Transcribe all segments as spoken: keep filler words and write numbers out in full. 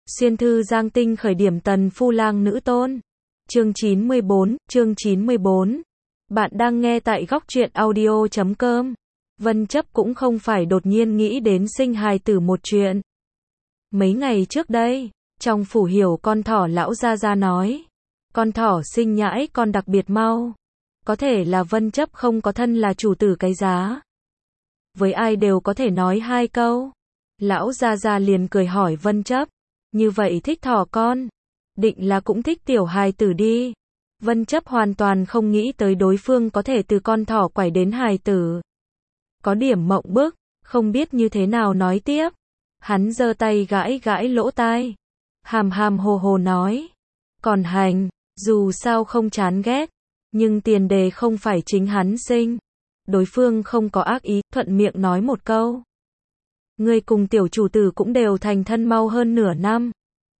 Xuyên thư Giang Tinh khởi điểm tần phu lang nữ tôn. Chương chín mươi bốn, chương chín mươi bốn. Bạn đang nghe tại góc truyện audio chấm com. Vân Chấp cũng không phải đột nhiên nghĩ đến sinh hài tử một chuyện. Mấy ngày trước đây, trong phủ hiểu con thỏ lão gia gia nói, con thỏ sinh nhãi con đặc biệt mau. Có thể là Vân Chấp không có thân là chủ tử cái giá. Với ai đều có thể nói hai câu. Lão gia gia liền cười hỏi Vân Chấp, như vậy thích thỏ con, định là cũng thích tiểu hài tử đi. Vân Chấp hoàn toàn không nghĩ tới đối phương có thể từ con thỏ quải đến hài tử. Có điểm mộng bức, không biết như thế nào nói tiếp. Hắn giơ tay gãi gãi lỗ tai, hàm hàm hồ hồ nói, còn hành, dù sao không chán ghét, nhưng tiền đề không phải chính hắn sinh. Đối phương không có ác ý, thuận miệng nói một câu. Ngươi cùng tiểu chủ tử cũng đều thành thân mau hơn nửa năm.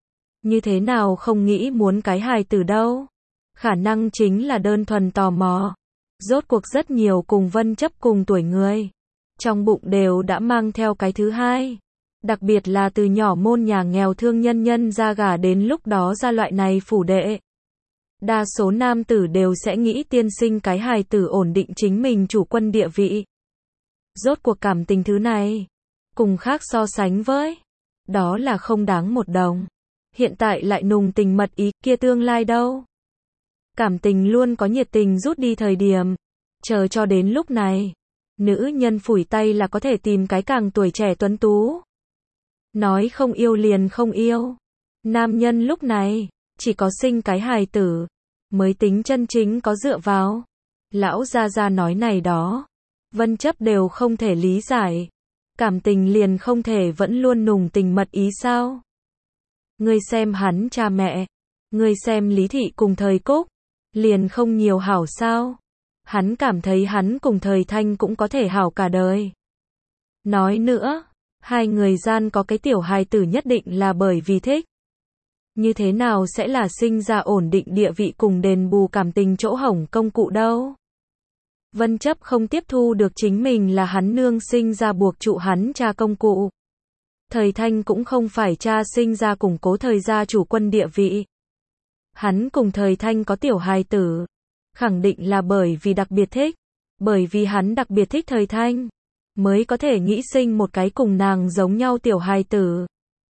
Như thế nào không nghĩ muốn cái hài tử đâu? Khả năng chính là đơn thuần tò mò. Rốt cuộc rất nhiều cùng Vân Chấp cùng tuổi người, trong bụng đều đã mang theo cái thứ hai. Đặc biệt là từ nhỏ môn nhà nghèo thương nhân nhân ra gả đến lúc đó ra loại này phủ đệ. Đa số nam tử đều sẽ nghĩ tiên sinh cái hài tử ổn định chính mình chủ quân địa vị. Rốt cuộc cảm tình thứ này, cùng khác so sánh với, đó là không đáng một đồng. Hiện tại lại nùng tình mật ý, kia tương lai đâu? Cảm tình luôn có nhiệt tình rút đi thời điểm. Chờ cho đến lúc này, nữ nhân phủi tay là có thể tìm cái càng tuổi trẻ tuấn tú. Nói không yêu liền không yêu. Nam nhân lúc này, chỉ có sinh cái hài tử, mới tính chân chính có dựa vào. Lão gia gia nói này đó, Vân Chấp đều không thể lý giải. Cảm tình liền không thể vẫn luôn nùng tình mật ý sao? Ngươi xem hắn cha mẹ, ngươi xem Lý Thị cùng Thời Cúc, liền không nhiều hảo sao? Hắn cảm thấy hắn cùng Thời Thanh cũng có thể hảo cả đời. Nói nữa, hai người gian có cái tiểu hài tử nhất định là bởi vì thích. Như thế nào sẽ là sinh ra ổn định địa vị cùng đền bù cảm tình chỗ hổng công cụ đâu? Vân Chấp không tiếp thu được chính mình là hắn nương sinh ra buộc trụ hắn cha công cụ. Thời Thanh cũng không phải cha sinh ra củng cố thời gia chủ quân địa vị. Hắn cùng Thời Thanh có tiểu hài tử, khẳng định là bởi vì đặc biệt thích, bởi vì hắn đặc biệt thích Thời Thanh, mới có thể nghĩ sinh một cái cùng nàng giống nhau tiểu hài tử.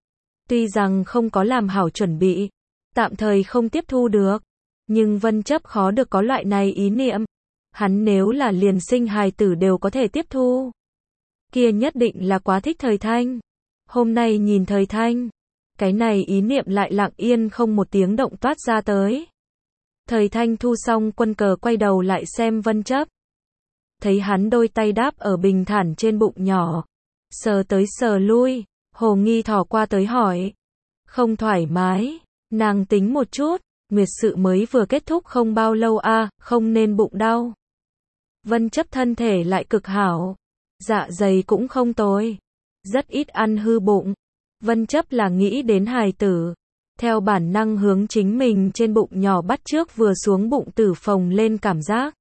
Tuy rằng không có làm hảo chuẩn bị, tạm thời không tiếp thu được, nhưng Vân Chấp khó được có loại này ý niệm. Hắn nếu là liền sinh hài tử đều có thể tiếp thu, kia nhất định là quá thích Thời Thanh. Hôm nay nhìn Thời Thanh, cái này ý niệm lại lặng yên không một tiếng động toát ra tới. Thời Thanh thu xong quân cờ quay đầu lại xem Vân Chấp. Thấy hắn đôi tay đáp ở bình thản trên bụng nhỏ, sờ tới sờ lui, hồ nghi thò qua tới hỏi. Không thoải mái, nàng tính một chút, nguyệt sự mới vừa kết thúc không bao lâu a, à, không nên bụng đau. Vân Chấp thân thể lại cực hảo, dạ dày cũng không tồi, rất ít ăn hư bụng. Vân Chấp là nghĩ đến hài tử, theo bản năng hướng chính mình trên bụng nhỏ bắt trước vừa xuống bụng tử phồng lên cảm giác.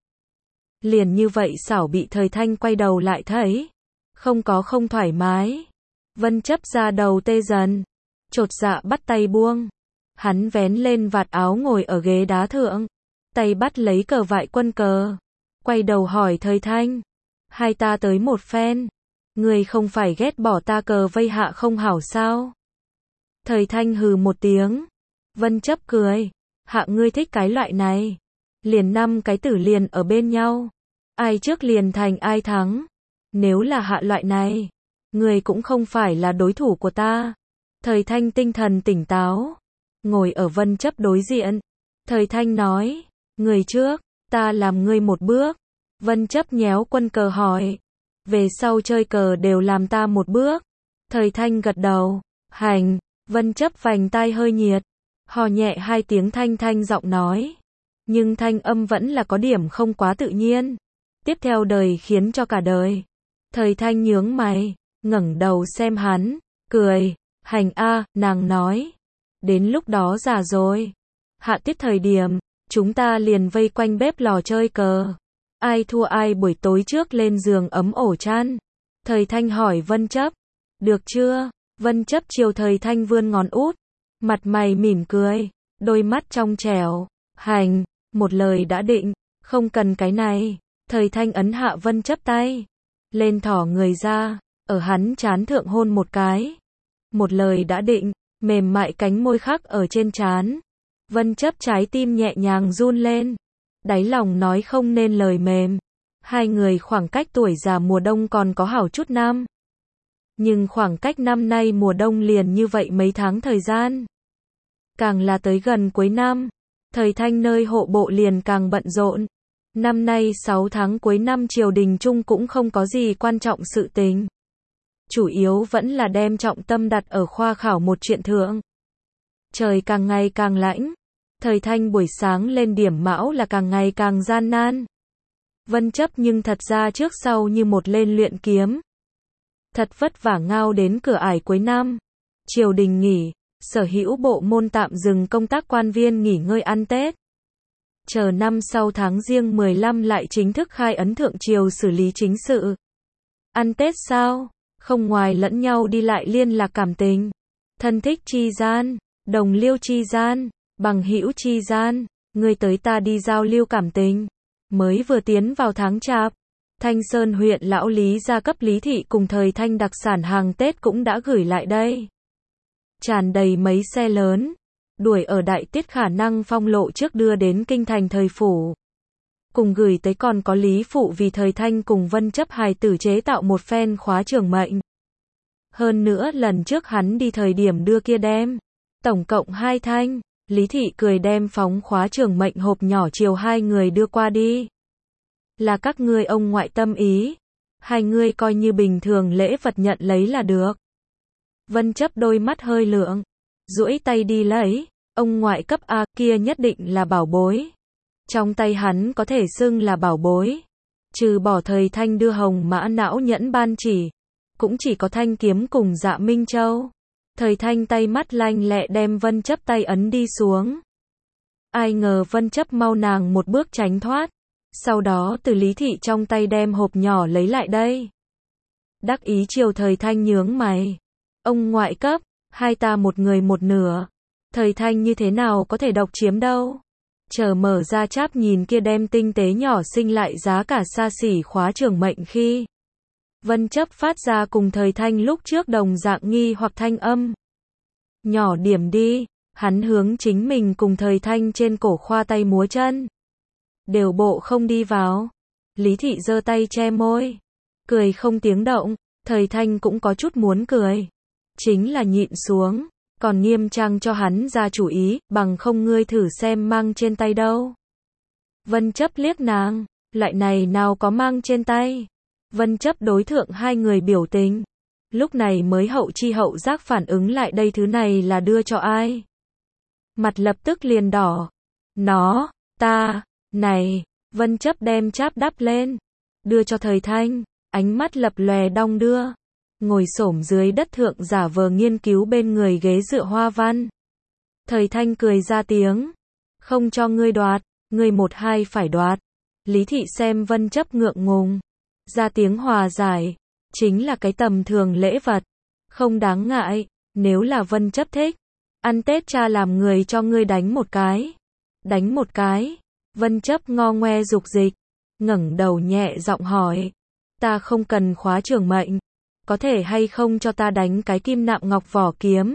Liền như vậy xảo bị Thời Thanh quay đầu lại thấy, không có không thoải mái. Vân Chấp ra đầu tê dần, chột dạ bắt tay buông. Hắn vén lên vạt áo ngồi ở ghế đá thượng, tay bắt lấy cờ vại quân cờ, quay đầu hỏi Thời Thanh, hai ta tới một phen, người không phải ghét bỏ ta cờ vây hạ không hảo sao? Thời Thanh hừ một tiếng, Vân Chấp cười, hạ ngươi thích cái loại này, liền năm cái tử liền ở bên nhau, ai trước liền thành ai thắng. Nếu là hạ loại này, người cũng không phải là đối thủ của ta. Thời Thanh tinh thần tỉnh táo, ngồi ở Vân Chấp đối diện. Thời Thanh nói, người trước, ta làm ngươi một bước. Vân Chấp nhéo quân cờ hỏi, về sau chơi cờ đều làm ta một bước. Thời Thanh gật đầu, hành. Vân Chấp vành tai hơi nhiệt, hò nhẹ hai tiếng thanh thanh giọng nói, nhưng thanh âm vẫn là có điểm không quá tự nhiên. Tiếp theo đời khiến cho cả đời. Thời Thanh nhướng mày, ngẩng đầu xem hắn, cười, hành a, nàng nói, đến lúc đó già rồi, hạ tiết thời điểm, chúng ta liền vây quanh bếp lò chơi cờ, ai thua ai buổi tối trước lên giường ấm ổ chăn. Thời Thanh hỏi Vân Chấp, được chưa? Vân Chấp chiều Thời Thanh vươn ngón út, Mặt mày mỉm cười, đôi mắt trong trẻo, hành, một lời đã định, không cần cái này. Thời Thanh ấn hạ Vân Chấp tay, lên thỏ người ra, ở hắn trán thượng hôn một cái. Một lời đã định, mềm mại cánh môi khắc ở trên trán. Vân Chấp trái tim nhẹ nhàng run lên, đáy lòng nói không nên lời mềm. Hai người khoảng cách tuổi già mùa đông còn có hảo chút năm. Nhưng khoảng cách năm nay mùa đông liền như vậy mấy tháng thời gian. Càng là tới gần cuối năm, Thời Thanh nơi hộ bộ liền càng bận rộn. Năm nay sáu tháng cuối năm triều đình chung cũng không có gì quan trọng sự tình. Chủ yếu vẫn là đem trọng tâm đặt ở khoa khảo một chuyện thượng. Trời càng ngày càng lạnh, Thời Thanh buổi sáng lên điểm mão là càng ngày càng gian nan. Vân Chấp nhưng thật ra trước sau như một lên luyện kiếm. Thật vất vả ngao đến cửa ải cuối năm. Triều đình nghỉ, sở hữu bộ môn tạm dừng công tác, quan viên nghỉ ngơi ăn Tết. Chờ năm sau tháng Giêng mười lăm lại chính thức khai ấn thượng triều xử lý chính sự. Ăn Tết sao? Không ngoài lẫn nhau đi lại liên lạc cảm tình. Thân thích chi gian, đồng liêu chi gian, bằng hữu chi gian, người tới ta đi giao lưu cảm tình. Mới vừa tiến vào tháng Chạp, Thanh Sơn huyện lão Lý gia cấp Lý thị cùng Thời Thanh đặc sản hàng Tết cũng đã gửi lại đây. Tràn đầy mấy xe lớn, đuổi ở đại tiết khả năng phong lộ trước đưa đến kinh thành Thời phủ. Cùng gửi tới còn có Lý phụ vì Thời Thanh cùng Vân Chấp hài tử chế tạo một phen khóa trường mệnh. Hơn nữa lần trước hắn đi thời điểm đưa kia đem, tổng cộng hai thanh. Lý thị cười đem phóng khóa trường mệnh hộp nhỏ chiều hai người đưa qua đi. Là các ngươi ông ngoại tâm ý, hai ngươi coi như bình thường lễ vật nhận lấy là được. Vân Chấp đôi mắt hơi lượng, duỗi tay đi lấy, ông ngoại cấp A kia nhất định là bảo bối. Trong tay hắn có thể xưng là bảo bối. Trừ bỏ Thời Thanh đưa hồng mã não nhẫn ban chỉ, cũng chỉ có thanh kiếm cùng Dạ Minh Châu. Thời Thanh tay mắt lanh lẹ đem Vân Chấp tay ấn đi xuống. Ai ngờ Vân Chấp mau nàng một bước tránh thoát. Sau đó từ Lý thị trong tay đem hộp nhỏ lấy lại đây. Đắc ý chiều Thời Thanh nhướng mày. Ông ngoại cấp, hai ta một người một nửa. Thời Thanh như thế nào có thể độc chiếm đâu. Chờ mở ra cháp nhìn kia đem tinh tế nhỏ xinh lại giá cả xa xỉ khóa trường mệnh khi. Vân Chấp phát ra cùng Thời Thanh lúc trước đồng dạng nghi hoặc thanh âm. Nhỏ điểm đi, hắn hướng chính mình cùng Thời Thanh trên cổ khoa tay múa chân. Đều bộ không đi vào. Lý thị giơ tay che môi, cười không tiếng động. Thời Thanh cũng có chút muốn cười, chính là nhịn xuống, còn nghiêm trang cho hắn ra chủ ý, bằng không ngươi thử xem mang trên tay đâu. Vân Chấp liếc nàng, lại này nào có mang trên tay. Vân Chấp đối thượng hai người biểu tình, lúc này mới hậu chi hậu giác phản ứng lại đây thứ này là đưa cho ai. Mặt lập tức liền đỏ. Nó, ta, này, Vân Chấp đem cháp đắp lên, đưa cho Thời Thanh, ánh mắt lập lòe đong đưa, ngồi xổm dưới đất thượng giả vờ nghiên cứu bên người ghế dựa hoa văn. Thời Thanh cười ra tiếng, không cho ngươi đoạt, ngươi một hai phải đoạt. Lý thị xem Vân Chấp ngượng ngùng, ra tiếng hòa giải, chính là cái tầm thường lễ vật, không đáng ngại, nếu là Vân Chấp thích, ăn Tết cha làm người cho ngươi đánh một cái. Đánh một cái? Vân Chấp ngo ngoe dục dịch, ngẩng đầu nhẹ giọng hỏi, ta không cần khóa trường mệnh, có thể hay không cho ta đánh cái kim nạm ngọc vỏ kiếm?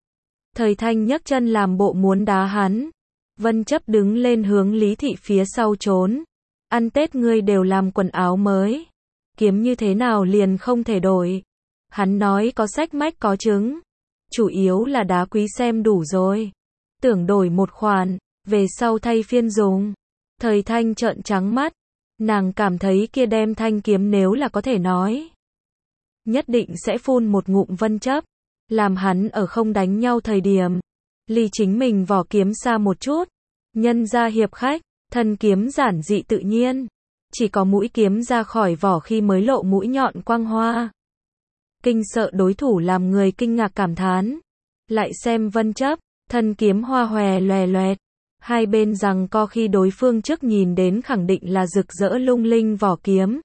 Thời Thanh nhấc chân làm bộ muốn đá hắn. Vân Chấp đứng lên hướng Lý thị phía sau trốn. Ăn Tết ngươi đều làm quần áo mới, kiếm như thế nào liền không thể đổi. Hắn nói có sách mách có chứng, chủ yếu là đá quý xem đủ rồi, tưởng đổi một khoản, về sau thay phiên dùng. Thời Thanh trợn trắng mắt, nàng cảm thấy kia đem thanh kiếm nếu là có thể nói, nhất định sẽ phun một ngụm Vân Chấp, làm hắn ở không đánh nhau thời điểm, ly chính mình vỏ kiếm xa một chút. Nhân ra hiệp khách, thân kiếm giản dị tự nhiên, chỉ có mũi kiếm ra khỏi vỏ khi mới lộ mũi nhọn quang hoa. Kinh sợ đối thủ làm người kinh ngạc cảm thán. Lại xem Vân Chấp, thân kiếm hoa hòe loè loẹt, hai bên rằng co khi đối phương trước nhìn đến khẳng định là rực rỡ lung linh vỏ kiếm.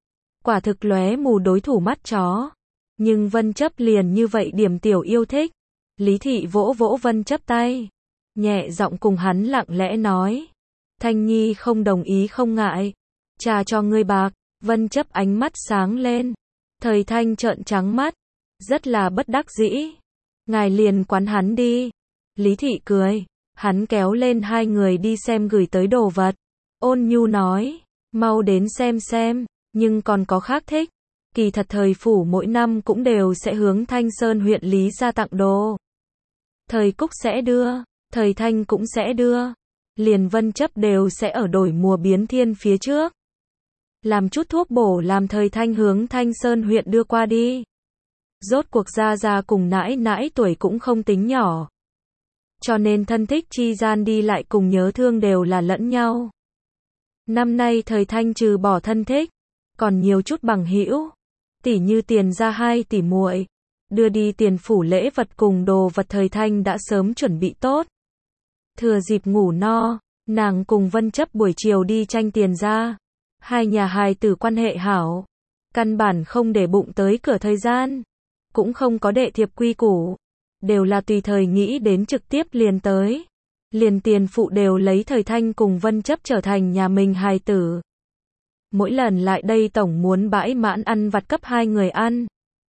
Quả thực lóe mù đối thủ mắt chó. Nhưng Vân Chấp liền như vậy điểm tiểu yêu thích, Lý Thị vỗ vỗ Vân Chấp tay, nhẹ giọng cùng hắn lặng lẽ nói. Thanh Nhi không đồng ý không ngại. Cha cho ngươi bạc. Vân Chấp ánh mắt sáng lên. Thời Thanh trợn trắng mắt. Rất là bất đắc dĩ. Ngài liền quán hắn đi. Lý Thị cười. Hắn kéo lên hai người đi xem gửi tới đồ vật. Ôn nhu nói. Mau đến xem xem. Nhưng còn có khác thích. Kỳ thật thời phủ mỗi năm cũng đều sẽ hướng Thanh Sơn huyện Lý ra tặng đồ. Thời Cúc sẽ đưa. Thời Thanh cũng sẽ đưa. Liền Vân Chấp đều sẽ ở đổi mùa biến thiên phía trước. Làm chút thuốc bổ làm Thời Thanh hướng Thanh Sơn huyện đưa qua đi. Rốt cuộc gia gia cùng nãi nãi tuổi cũng không tính nhỏ. Cho nên thân thích chi gian đi lại cùng nhớ thương đều là lẫn nhau. Năm nay Thời Thanh trừ bỏ thân thích, còn nhiều chút bằng hữu, tỉ như Tiền gia hai tỷ muội, đưa đi tiền phủ lễ vật cùng đồ vật Thời Thanh đã sớm chuẩn bị tốt. Thừa dịp ngủ no, nàng cùng Vân Chấp buổi chiều đi tranh Tiền gia. Hai nhà hài tử quan hệ hảo, căn bản không để bụng tới cửa thời gian, cũng không có đệ thiệp quy củ, đều là tùy thời nghĩ đến trực tiếp liền tới. Liền tiền phụ đều lấy Thời Thanh cùng Vân Chấp trở thành nhà mình hài tử. Mỗi lần lại đây tổng muốn bãi mãn ăn vặt cấp hai người ăn.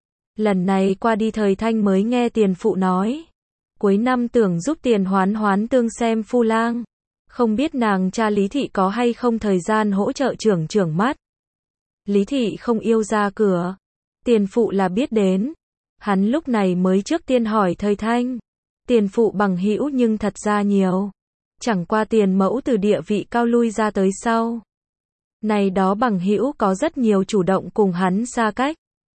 Lần này qua đi Thời Thanh mới nghe tiền phụ nói, cuối năm tưởng giúp Tiền Hoán Hoán tương xem phu lang. Không biết nàng cha Lý Thị có hay không thời gian hỗ trợ trưởng trưởng mắt. Lý Thị không yêu ra cửa. Tiền phụ là biết đến. Hắn lúc này mới trước tiên hỏi Thời Thanh. Tiền phụ bằng hữu nhưng thật ra nhiều. Chẳng qua Tiền mẫu từ địa vị cao lui ra tới sau. Này đó bằng hữu có rất nhiều chủ động cùng hắn xa cách.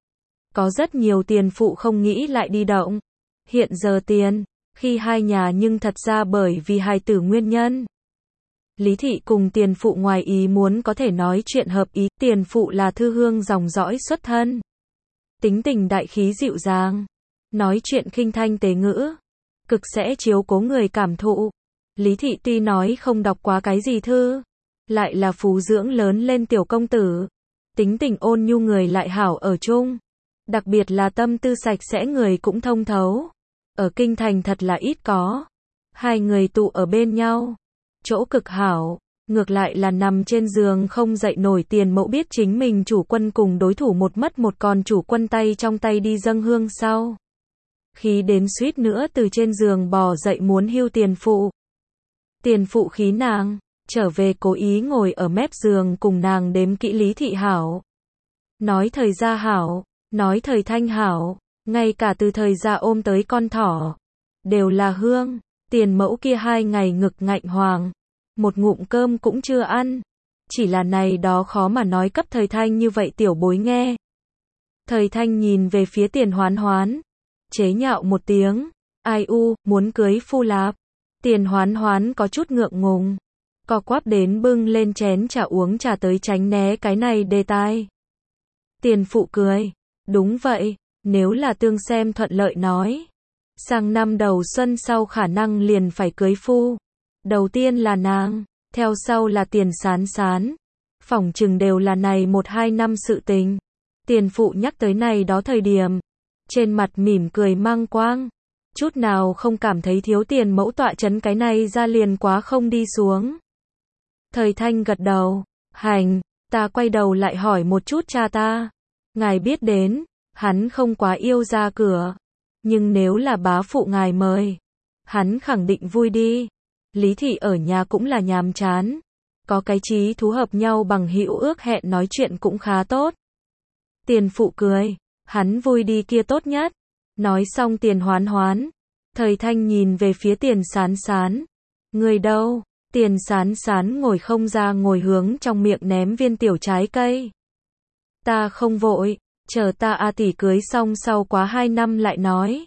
Có rất nhiều tiền phụ không nghĩ lại đi động. Hiện giờ Tiền, khi hai nhà nhưng thật ra bởi vì hài tử nguyên nhân. Lý Thị cùng tiền phụ ngoài ý muốn có thể nói chuyện hợp ý. Tiền phụ là thư hương dòng dõi xuất thân. Tính tình đại khí dịu dàng. Nói chuyện khinh thanh tế ngữ. Cực sẽ chiếu cố người cảm thụ. Lý Thị tuy nói không đọc quá cái gì thư. Lại là phú dưỡng lớn lên tiểu công tử. Tính tình ôn nhu người lại hảo ở chung. Đặc biệt là tâm tư sạch sẽ người cũng thông thấu. Ở kinh thành thật là ít có. Hai người tụ ở bên nhau. Chỗ cực hảo, ngược lại là nằm trên giường không dậy nổi. Tiền mẫu biết chính mình chủ quân cùng đối thủ một mất một còn chủ quân tay trong tay đi dâng hương sau. Khí đến suýt nữa từ trên giường bò dậy muốn hưu tiền phụ. Tiền phụ khí nàng, trở về cố ý ngồi ở mép giường cùng nàng đếm kỹ Lý Thị hảo. Nói Thời gia hảo, nói Thời Thanh hảo, ngay cả từ Thời gia ôm tới con thỏ. Đều là hương. Tiền mẫu kia hai ngày ngực ngạnh hoàng. Một ngụm cơm cũng chưa ăn. Chỉ là này đó khó mà nói cấp Thời Thanh như vậy tiểu bối nghe. Thời Thanh nhìn về phía Tiền Hoán Hoán. Chế nhạo một tiếng. Ai u, muốn cưới phu lạp. Tiền Hoán Hoán có chút ngượng ngùng. Co quắp đến bưng lên chén trà uống trà tới tránh né cái này đề tài. Tiền phụ cười. Đúng vậy, nếu là tương xem thuận lợi nói. Sang năm đầu xuân sau khả năng liền phải cưới phu. Đầu tiên là nàng, theo sau là Tiền Sán Sán. Phỏng chừng đều là này một hai năm sự tình. Tiền phụ nhắc tới này đó thời điểm. Trên mặt mỉm cười mang quang. Chút nào không cảm thấy thiếu Tiền mẫu tọa chấn cái này ra liền quá không đi xuống. Thời Thanh gật đầu. Hành, ta quay đầu lại hỏi một chút cha ta. Ngài biết đến, hắn không quá yêu ra cửa. Nhưng nếu là bá phụ ngài mời, hắn khẳng định vui đi. Lý Thị ở nhà cũng là nhàm chán. Có cái chí thú hợp nhau bằng hữu ước hẹn nói chuyện cũng khá tốt. Tiền phụ cười. Hắn vui đi kia tốt nhất. Nói xong Tiền Hoán Hoán. Thời Thanh nhìn về phía Tiền Sán Sán. Người đâu? Tiền Sán Sán ngồi không ra ngồi hướng trong miệng ném viên tiểu trái cây. Ta không vội. Chờ ta A tỷ cưới xong sau quá hai năm lại nói.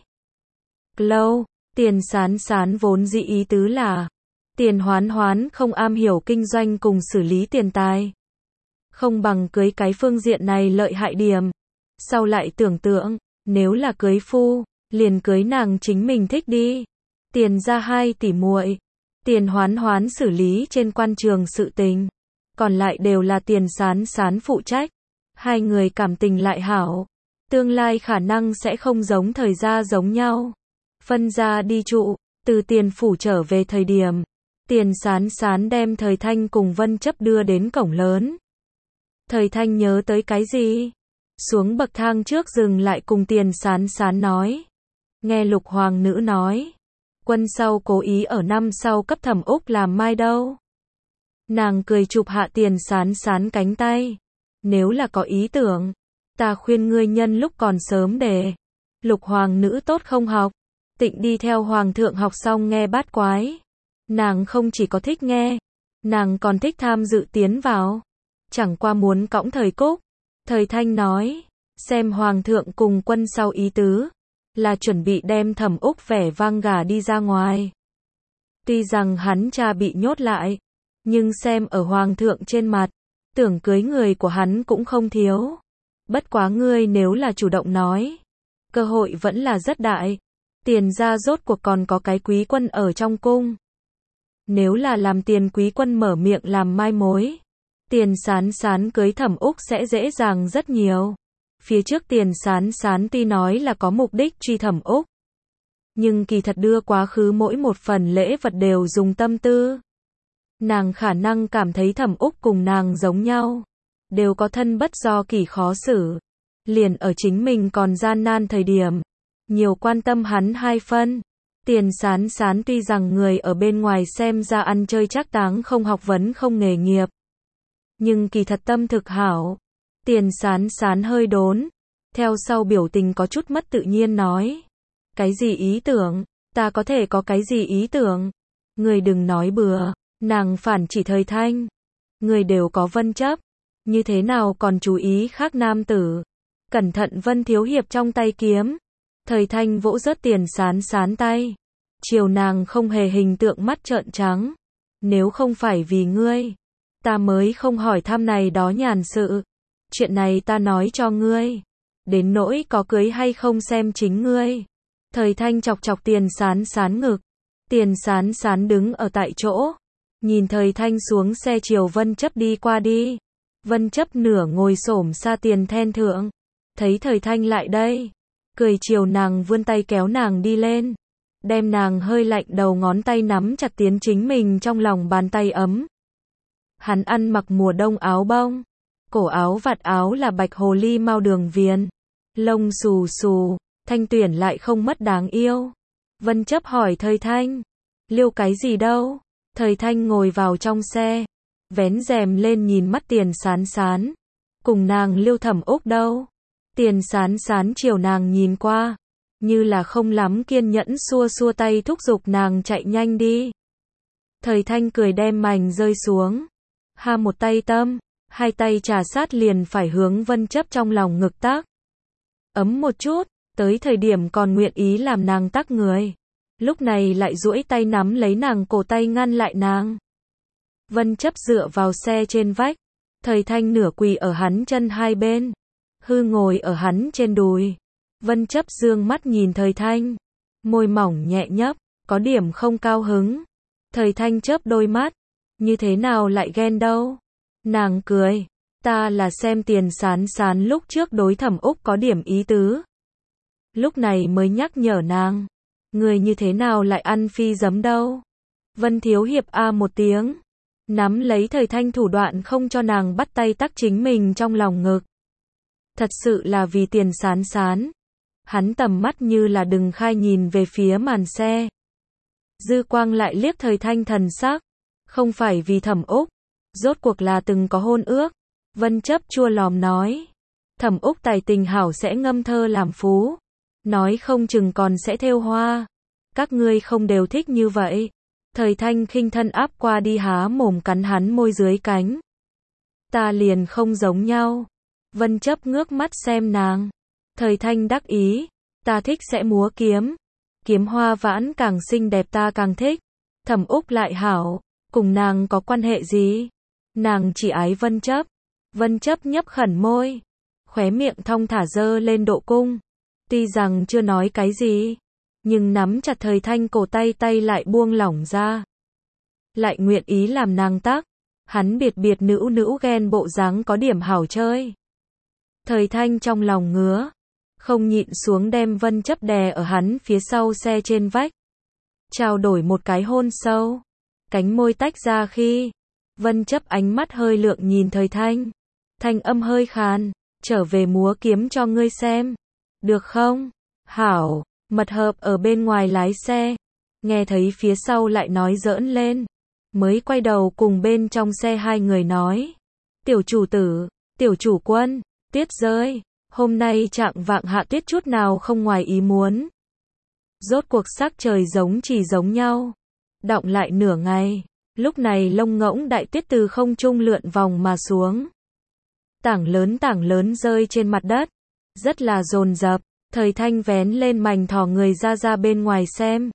Lâu, Tiền Sán Sán vốn dĩ ý tứ là Tiền Hoán Hoán không am hiểu kinh doanh cùng xử lý tiền tài. Không bằng cưới cái phương diện này lợi hại điểm. Sau lại tưởng tượng, nếu là cưới phu, liền cưới nàng chính mình thích đi. Tiền ra hai tỷ muội, Tiền Hoán Hoán xử lý trên quan trường sự tình. Còn lại đều là Tiền Sán Sán phụ trách. Hai người cảm tình lại hảo. Tương lai khả năng sẽ không giống Thời gia giống nhau. phân ra đi trụ, từ Tiền phủ trở về thời điểm, Tiền Sán Sán đem Thời Thanh cùng Vân Chấp đưa đến cổng lớn. Thời Thanh nhớ tới cái gì? Xuống bậc thang trước dừng lại cùng Tiền Sán Sán nói. Nghe Lục Hoàng nữ nói, quân sau cố ý ở năm sau cấp Thẩm Úc làm mai đâu. Nàng cười chụp hạ Tiền Sán Sán cánh tay. Nếu là có ý tưởng, ta khuyên ngươi nhân lúc còn sớm để Lục Hoàng nữ tốt không học. Tịnh đi theo Hoàng thượng học xong nghe bát quái. Nàng không chỉ có thích nghe, nàng còn thích tham dự tiến vào. Chẳng qua muốn cõng Thời Cúc. Thời Thanh nói, xem Hoàng thượng cùng quân sau ý tứ, là chuẩn bị đem Thẩm Úc vẻ vang gả đi ra ngoài. Tuy rằng hắn cha bị nhốt lại, nhưng xem ở Hoàng thượng trên mặt, tưởng cưới người của hắn cũng không thiếu. Bất quá ngươi nếu là chủ động nói, cơ hội vẫn là rất đại. Tiền gia rốt cuộc còn có cái quý quân ở trong cung. Nếu là làm Tiền quý quân mở miệng làm mai mối, Tiền Sán Sán cưới Thẩm Úc sẽ dễ dàng rất nhiều. Phía trước Tiền Sán Sán tuy nói là có mục đích truy Thẩm Úc, nhưng kỳ thật đưa quá khứ mỗi một phần lễ vật đều dùng tâm tư. Nàng khả năng cảm thấy Thẩm Úc cùng nàng giống nhau, đều có thân bất do kỷ khó xử. Liền ở chính mình còn gian nan thời điểm, nhiều quan tâm hắn hai phân. Tiền Sán Sán tuy rằng người ở bên ngoài xem ra ăn chơi trác táng không học vấn không nghề nghiệp, nhưng kỳ thật tâm thực hảo. Tiền Sán Sán hơi đốn, theo sau biểu tình có chút mất tự nhiên nói. Cái gì ý tưởng? Ta có thể có cái gì ý tưởng? Người đừng nói bừa. Nàng phản chỉ Thời Thanh. Người đều có Vân Chấp, như thế nào còn chú ý khác nam tử? Cẩn thận Vân thiếu hiệp trong tay kiếm. Thời Thanh vỗ rớt Tiền Sán Sán tay. Chiều nàng không hề hình tượng mắt trợn trắng. Nếu không phải vì ngươi, ta mới không hỏi thăm này đó nhàn sự. Chuyện này ta nói cho ngươi. Đến nỗi có cưới hay không xem chính ngươi. Thời Thanh chọc chọc Tiền Sán Sán ngực. Tiền Sán Sán đứng ở tại chỗ, nhìn Thời Thanh xuống xe chiều Vân Chấp đi qua đi. Vân Chấp nửa ngồi xổm xa Tiền then thượng. Thấy Thời Thanh lại đây, cười chiều nàng vươn tay kéo nàng đi lên, đem nàng hơi lạnh đầu ngón tay nắm chặt tiến chính mình trong lòng bàn tay ấm. Hắn ăn mặc mùa đông áo bông, cổ áo vạt áo là bạch hồ ly mao đường viền, lông xù xù, thanh tuyển lại không mất đáng yêu. Vân Chấp hỏi Thời Thanh, liêu cái gì đâu? Thời Thanh ngồi vào trong xe, vén rèm lên nhìn mắt Tiền Sán Sán, cùng nàng liêu Thẩm Úc đâu? Tiền Sán Sán chiều nàng nhìn qua, như là không lắm kiên nhẫn xua xua tay thúc giục nàng chạy nhanh đi. Thời Thanh cười đem mảnh rơi xuống, ha một tay tâm, hai tay trà sát liền phải hướng Vân Chấp trong lòng ngực tác. Ấm một chút, tới thời điểm còn nguyện ý làm nàng tác người, lúc này lại duỗi tay nắm lấy nàng cổ tay ngăn lại nàng. Vân Chấp dựa vào xe trên vách, Thời Thanh nửa quỳ ở hắn chân hai bên, hư ngồi ở hắn trên đùi. Vân Chấp dương mắt nhìn Thời Thanh, môi mỏng nhẹ nhấp, có điểm không cao hứng. Thời Thanh chớp đôi mắt, như thế nào lại ghen đâu? Nàng cười, ta là xem Tiền Sán Sán lúc trước đối Thẩm Úc có điểm ý tứ, lúc này mới nhắc nhở nàng, người như thế nào lại ăn phi giấm đâu? Vân thiếu hiệp a một tiếng, nắm lấy Thời Thanh thủ đoạn không cho nàng bắt tay tắc chính mình trong lòng ngực. Thật sự là vì Tiền Sán Sán. Hắn tầm mắt như là đừng khai nhìn về phía màn xe. Dư quang lại liếc Thời Thanh thần sắc, không phải vì Thẩm Úc, rốt cuộc là từng có hôn ước. Vân Chấp chua lòm nói, Thẩm Úc tài tình hảo sẽ ngâm thơ làm phú, nói không chừng còn sẽ thêu hoa. Các ngươi không đều thích như vậy? Thời Thanh khinh thân áp qua đi há mồm cắn hắn môi dưới cánh. Ta liền không giống nhau. Vân Chấp ngước mắt xem nàng. Thời Thanh đắc ý, ta thích sẽ múa kiếm. Kiếm hoa vãn càng xinh đẹp ta càng thích. Thẩm Úc lại hảo, cùng nàng có quan hệ gì? Nàng chỉ ái Vân Chấp. Vân Chấp nhấp khẩn môi, khóe miệng thong thả dơ lên độ cung. Tuy rằng chưa nói cái gì, nhưng nắm chặt Thời Thanh cổ tay tay lại buông lỏng ra. Lại nguyện ý làm nàng tác. Hắn biệt biệt nữ nữ ghen bộ dáng có điểm hảo chơi. Thời Thanh trong lòng ngứa, không nhịn xuống đem Vân Chấp đè ở hắn phía sau xe trên vách. Trao đổi một cái hôn sâu. Cánh môi tách ra khi Vân Chấp ánh mắt hơi lượng nhìn Thời Thanh. Thanh âm hơi khàn, trở về múa kiếm cho ngươi xem. Được không? Hảo, mật hợp ở bên ngoài lái xe. Nghe thấy phía sau lại nói giỡn lên. Mới quay đầu cùng bên trong xe hai người nói. Tiểu chủ tử, tiểu chủ quân, tuyết rơi. Hôm nay trạng vạng hạ tuyết chút nào không ngoài ý muốn. Rốt cuộc sắc trời giống chỉ giống nhau. Đọng lại nửa ngày. Lúc này lông ngỗng đại tuyết từ không trung lượn vòng mà xuống. Tảng lớn tảng lớn rơi trên mặt đất. Rất là dồn dập. Thời Thanh vén lên mành thò người ra ra bên ngoài xem.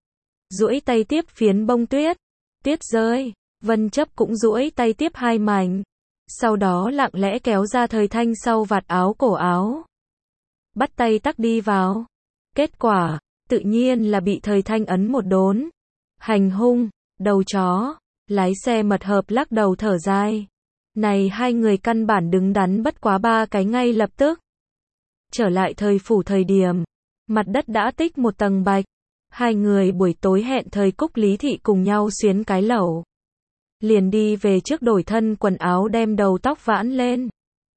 Duỗi tay tiếp phiến bông tuyết. Tuyết rơi. Vân Chấp cũng duỗi tay tiếp hai mảnh. Sau đó lặng lẽ kéo ra Thời Thanh sau vạt áo cổ áo. Bắt tay tắc đi vào. Kết quả, tự nhiên là bị Thời Thanh ấn một đốn. Hành hung, đầu chó. Lái xe mật hợp lắc đầu thở dài. Này hai người căn bản đứng đắn bất quá ba cái ngay lập tức. Trở lại thời phủ thời điểm. Mặt đất đã tích một tầng bạch. Hai người buổi tối hẹn thời Cúc Lý Thị cùng nhau xuyến cái lẩu. Liền đi về trước đổi thân quần áo đem đầu tóc vãn lên.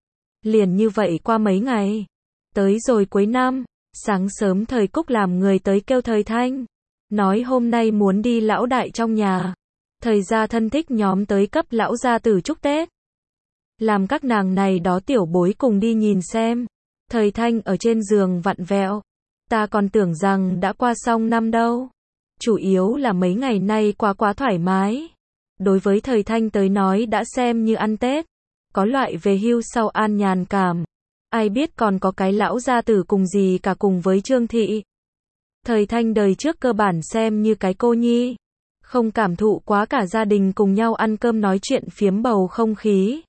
Liền như vậy qua mấy ngày. Tới rồi cuối năm, sáng sớm thời Cúc làm người tới kêu Thời Thanh. Nói hôm nay muốn đi lão đại trong nhà. Thời gia thân thích nhóm tới cấp lão gia tử chúc Tết. Làm các nàng này đó tiểu bối cùng đi nhìn xem. Thời Thanh ở trên giường vặn vẹo. Ta còn tưởng rằng đã qua xong năm đâu. Chủ yếu là mấy ngày nay quá quá thoải mái. Đối với Thời Thanh tới nói đã xem như ăn Tết. Có loại về hưu sau an nhàn cảm. Ai biết còn có cái lão gia tử cùng gì cả cùng với Trương Thị. Thời Thanh đời trước cơ bản xem như cái cô nhi. Không cảm thụ quá cả gia đình cùng nhau ăn cơm nói chuyện phiếm bầu không khí.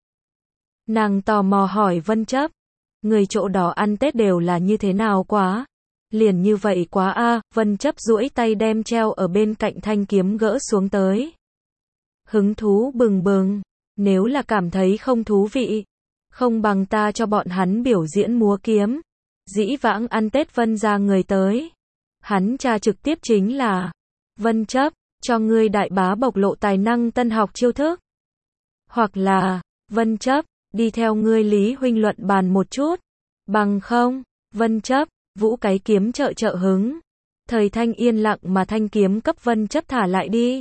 Nàng tò mò hỏi Vân Chấp. Người chỗ đó ăn Tết đều là như thế nào quá? Liền như vậy quá a. À, Vân Chấp duỗi tay đem treo ở bên cạnh thanh kiếm gỡ xuống tới. Hứng thú bừng bừng. Nếu là cảm thấy không thú vị. Không bằng ta cho bọn hắn biểu diễn múa kiếm. Dĩ vãng ăn Tết Vân ra người tới. Hắn cha trực tiếp chính là. Vân Chấp, cho ngươi đại bá bộc lộ tài năng tân học chiêu thức. Hoặc là, Vân Chấp, đi theo ngươi Lý huynh luận bàn một chút. Bằng không, Vân Chấp, vũ cái kiếm trợ trợ hứng. Thời Thanh yên lặng mà thanh kiếm cấp Vân Chấp thả lại đi.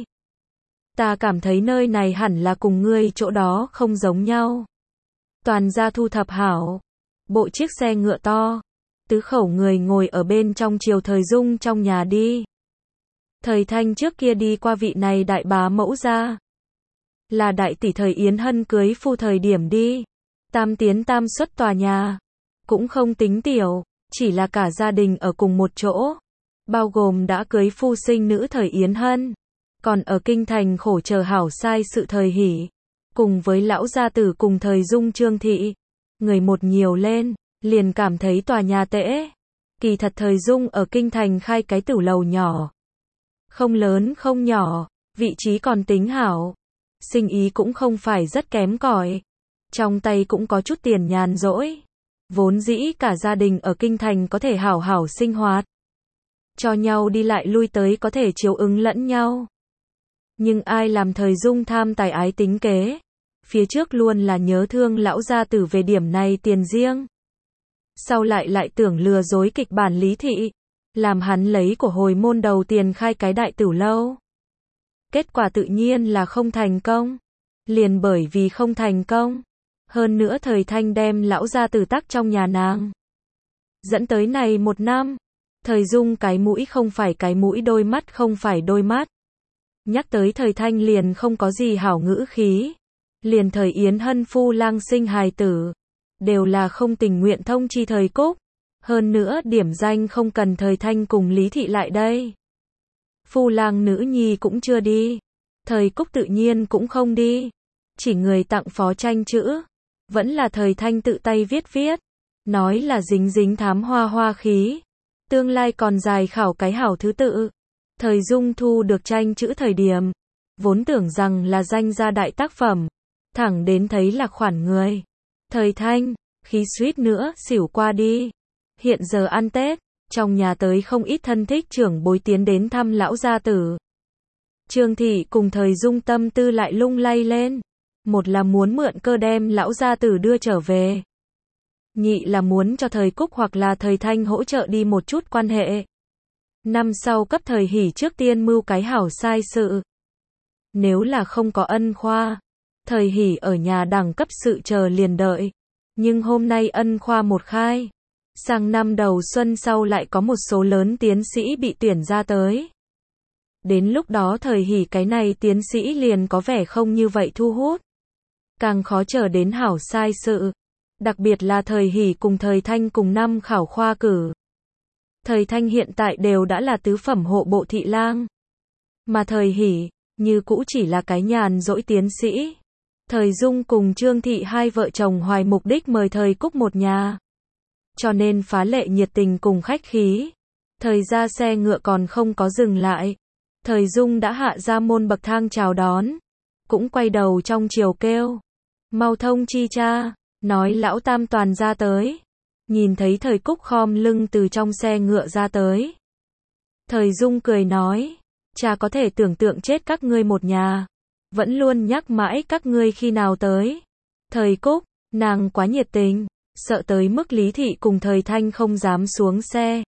Ta cảm thấy nơi này hẳn là cùng ngươi chỗ đó không giống nhau. Toàn gia thu thập hảo. Bộ chiếc xe ngựa to. Tứ khẩu người ngồi ở bên trong chiều Thời Dung trong nhà đi. Thời Thanh trước kia đi qua vị này đại bá mẫu gia. Là đại tỷ Thời Yến Hân cưới phu thời điểm đi. Tam tiến tam xuất tòa nhà. Cũng không tính tiểu, chỉ là cả gia đình ở cùng một chỗ. Bao gồm đã cưới phu sinh nữ Thời Yến Hân. Còn ở kinh thành khổ chờ hảo sai sự Thời Hỷ. Cùng với lão gia tử cùng Thời Dung Trương Thị. Người một nhiều lên, liền cảm thấy tòa nhà tễ. Kỳ thật Thời Dung ở kinh thành khai cái tửu lầu nhỏ. Không lớn không nhỏ, vị trí còn tính hảo. Sinh ý cũng không phải rất kém cỏi. Trong tay cũng có chút tiền nhàn rỗi. Vốn dĩ cả gia đình ở kinh thành có thể hảo hảo sinh hoạt. Cho nhau đi lại lui tới có thể chiếu ứng lẫn nhau. Nhưng ai làm Thời Dung tham tài ái tính kế. Phía trước luôn là nhớ thương lão gia tử về điểm này tiền riêng. Sau lại lại tưởng lừa dối kịch bản Lý Thị. Làm hắn lấy của hồi môn đầu tiền khai cái đại tửu lâu. Kết quả tự nhiên là không thành công. Liền bởi vì không thành công. Hơn nữa Thời Thanh đem lão gia tử tắc trong nhà nàng. Dẫn tới này một năm. Thời Dung cái mũi không phải cái mũi, đôi mắt không phải đôi mắt. Nhắc tới Thời Thanh liền không có gì hảo ngữ khí. Liền Thời Yến Hân phu lang sinh hài tử. Đều là không tình nguyện thông chi Thời Cúc. Hơn nữa điểm danh không cần Thời Thanh cùng Lý Thị lại đây. Phu lang nữ nhi cũng chưa đi. Thời Cúc tự nhiên cũng không đi. Chỉ người tặng phó tranh chữ. Vẫn là Thời Thanh tự tay viết viết. Nói là dính dính thám hoa hoa khí. Tương lai còn dài khảo cái hảo thứ tự. Thời Dung thu được tranh chữ thời điểm. Vốn tưởng rằng là danh gia đại tác phẩm. Thẳng đến thấy là khoản người. Thời Thanh, khí suýt nữa xỉu qua đi. Hiện giờ ăn Tết, trong nhà tới không ít thân thích trưởng bối tiến đến thăm lão gia tử. Trương Thị cùng Thời Dung tâm tư lại lung lay lên. Một là muốn mượn cơ đem lão gia tử đưa trở về. Nhị là muốn cho Thời Cúc hoặc là Thời Thanh hỗ trợ đi một chút quan hệ. Năm sau cấp Thời Hỷ trước tiên mưu cái hảo sai sự. Nếu là không có ân khoa, Thời Hỷ ở nhà đẳng cấp sự chờ liền đợi. Nhưng hôm nay ân khoa một khai. Sang năm đầu xuân sau lại có một số lớn tiến sĩ bị tuyển ra tới. Đến lúc đó Thời Hỷ cái này tiến sĩ liền có vẻ không như vậy thu hút. Càng khó chờ đến hảo sai sự. Đặc biệt là Thời Hỷ cùng Thời Thanh cùng năm khảo khoa cử. Thời Thanh hiện tại đều đã là tứ phẩm hộ bộ thị lang. Mà Thời Hỷ, như cũ chỉ là cái nhàn rỗi tiến sĩ. Thời Dung cùng Trương Thị hai vợ chồng hoài mục đích mời Thời Cúc một nhà. Cho nên phá lệ nhiệt tình cùng khách khí. Thời ra xe ngựa còn không có dừng lại. Thời Dung đã hạ ra môn bậc thang chào đón. Cũng quay đầu trong chiều kêu. Mau thông chi cha, nói lão tam toàn ra tới. Nhìn thấy Thời Cúc khom lưng từ trong xe ngựa ra tới. Thời Dung cười nói. Cha có thể tưởng tượng chết các ngươi một nhà. Vẫn luôn nhắc mãi các ngươi khi nào tới. Thời Cúc, nàng quá nhiệt tình. Sợ tới mức Lý Thị cùng Thời Thanh không dám xuống xe.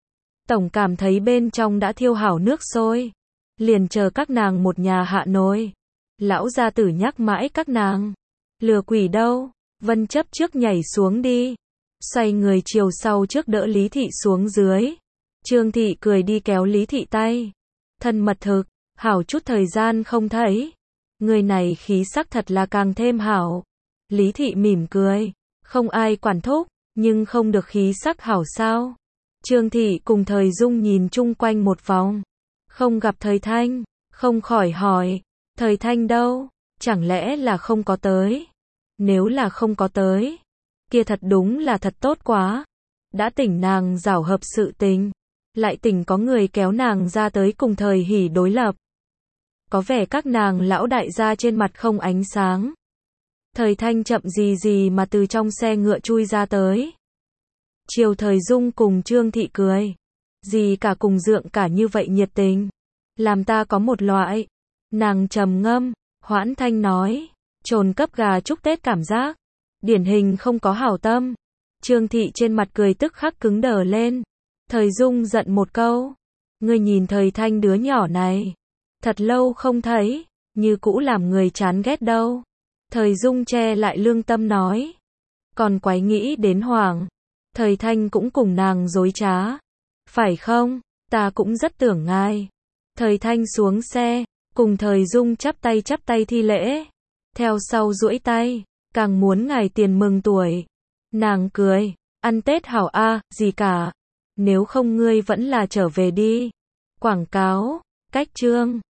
Tổng cảm thấy bên trong đã thiêu hảo nước sôi. Liền chờ các nàng một nhà hạ nồi. Lão gia tử nhắc mãi các nàng. Lừa quỷ đâu, Vân chấp trước nhảy xuống đi. Xoay người chiều sau trước đỡ Lý Thị xuống dưới. Trương Thị cười đi kéo Lý Thị tay. Thân mật thực, hảo chút thời gian không thấy. Người này khí sắc thật là càng thêm hảo. Lý Thị mỉm cười. Không ai quản thúc, nhưng không được khí sắc hảo sao. Trương Thị cùng Thời Dung nhìn chung quanh một vòng. Không gặp Thời Thanh, không khỏi hỏi. Thời Thanh đâu, chẳng lẽ là không có tới? Nếu là không có tới, kia thật đúng là thật tốt quá. Đã tỉnh nàng giảo hợp sự tình, lại tỉnh có người kéo nàng ra tới cùng Thời Hỷ đối lập. Có vẻ các nàng lão đại gia trên mặt không ánh sáng. Thời Thanh chậm gì gì mà từ trong xe ngựa chui ra tới. Chiều Thời Dung cùng Trương Thị cười. Gì cả cùng dượng cả như vậy nhiệt tình. Làm ta có một loại. Nàng trầm ngâm, hoãn thanh nói. Trồn cấp gà chúc Tết cảm giác. Điển hình không có hảo tâm. Trương Thị trên mặt cười tức khắc cứng đờ lên. Thời Dung giận một câu. Ngươi nhìn Thời Thanh đứa nhỏ này. Thật lâu không thấy. Như cũ làm người chán ghét đâu. Thời Dung che lại lương tâm nói. Còn quái nghĩ đến Hoàng. Thời Thanh cũng cùng nàng dối trá. Phải không? Ta cũng rất tưởng ngài. Thời Thanh xuống xe. Cùng Thời Dung chắp tay chắp tay thi lễ. Theo sau duỗi tay. Càng muốn ngài tiền mừng tuổi. Nàng cười. Ăn Tết hảo a, gì cả. Nếu không ngươi vẫn là trở về đi. Quảng cáo. Cách chương.